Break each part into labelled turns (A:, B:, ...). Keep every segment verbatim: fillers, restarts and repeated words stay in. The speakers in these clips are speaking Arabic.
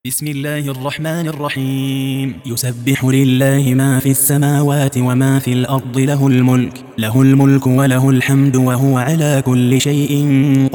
A: بسم الله الرحمن الرحيم. يسبح لله ما في السماوات وما في الأرض، له الملك له الملك وله الحمد وهو على كل شيء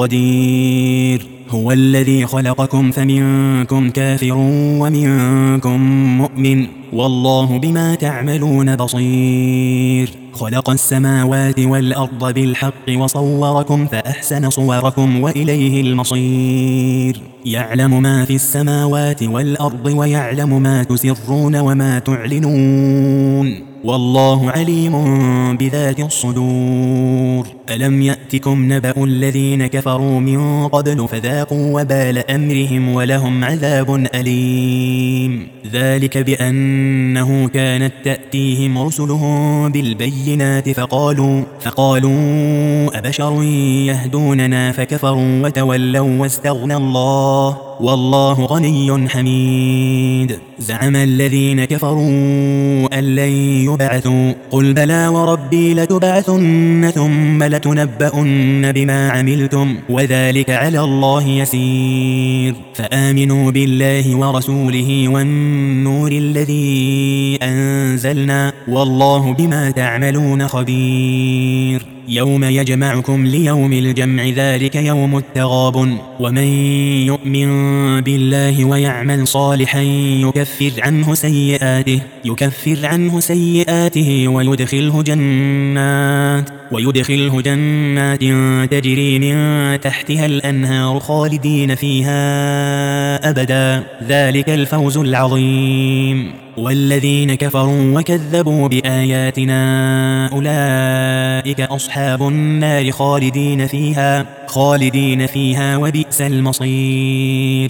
A: قدير. هو الذي خلقكم فمنكم كافر ومنكم مؤمن، والله بما تعملون بصير. خلق السماوات والأرض بالحق وصوركم فأحسن صوركم وإليه المصير. يعلم ما في السماوات والأرض ويعلم ما تسرون وما تعلنون، والله عليم بذات الصدور. ألم يأتكم نبأ الذين كفروا من قبل فذاقوا وبال أمرهم ولهم عذاب أليم. ذلك بأنه كانت تأتيهم رسلهم بالبينات فقالوا, فقالوا أبشر يهدوننا فكفروا وتولوا واستغنى الله والله غني حميد. زعم الذين كفروا أن لن يبعثوا، قل بلى وربي لتبعثن ثم لتنبؤن بما عملتم وذلك على الله يسير. فآمنوا بالله ورسوله والنور الذي أنزلنا والله بما تعملون خبير. يوم يجمعكم ليوم الجمع ذلك يوم التغابن، ومن يؤمن بالله ويعمل صالحا يكفر عنه سيئاته يكفر عنه سيئاته ويدخله جنات ويدخله جنات تجري من تحتها الأنهار خالدين فيها أبدا، ذلك الفوز العظيم. والذين كفروا وكذبوا بآياتنا أولئك أصحاب النار خالدين فيها خالدين فيها وبئس المصير.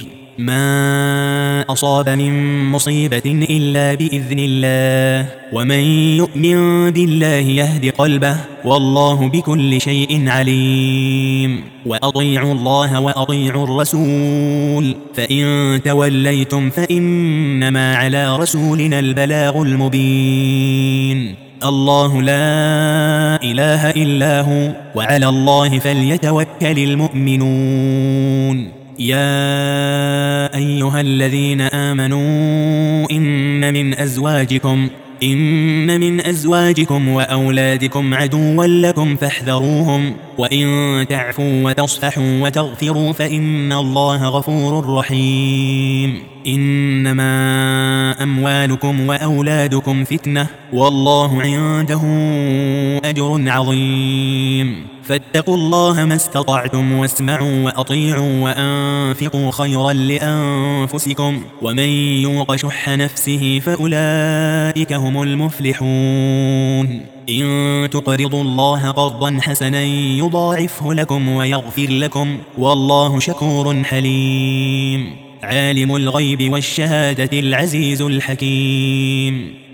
A: ما أصاب من مصيبة إلا بإذن الله، ومن يؤمن بالله يهد قلبه والله بكل شيء عليم. وأطيعوا الله وأطيعوا الرسول، فإن توليتم فإنما على رسولنا البلاغ المبين. الله لا إله إلا هو وعلى الله فليتوكل المؤمنون. يا أيها الذين آمنوا إن من أزواجكم إن من أزواجكم وأولادكم عدوا لكم فاحذروهم، وإن تعفوا وتصفحوا وتغفروا فإن الله غفور رحيم. إنما أموالكم وأولادكم فتنة والله عنده أجر عظيم. فاتقوا الله ما استطعتم واسمعوا وأطيعوا وأنفقوا خيرا لأنفسكم، ومن يوق شح نفسه فأولئك هم المفلحون. إن تقرضوا الله قرضا حسنا يضاعفه لكم ويغفر لكم والله شكور حليم. عالم الغيب والشهادة العزيز الحكيم.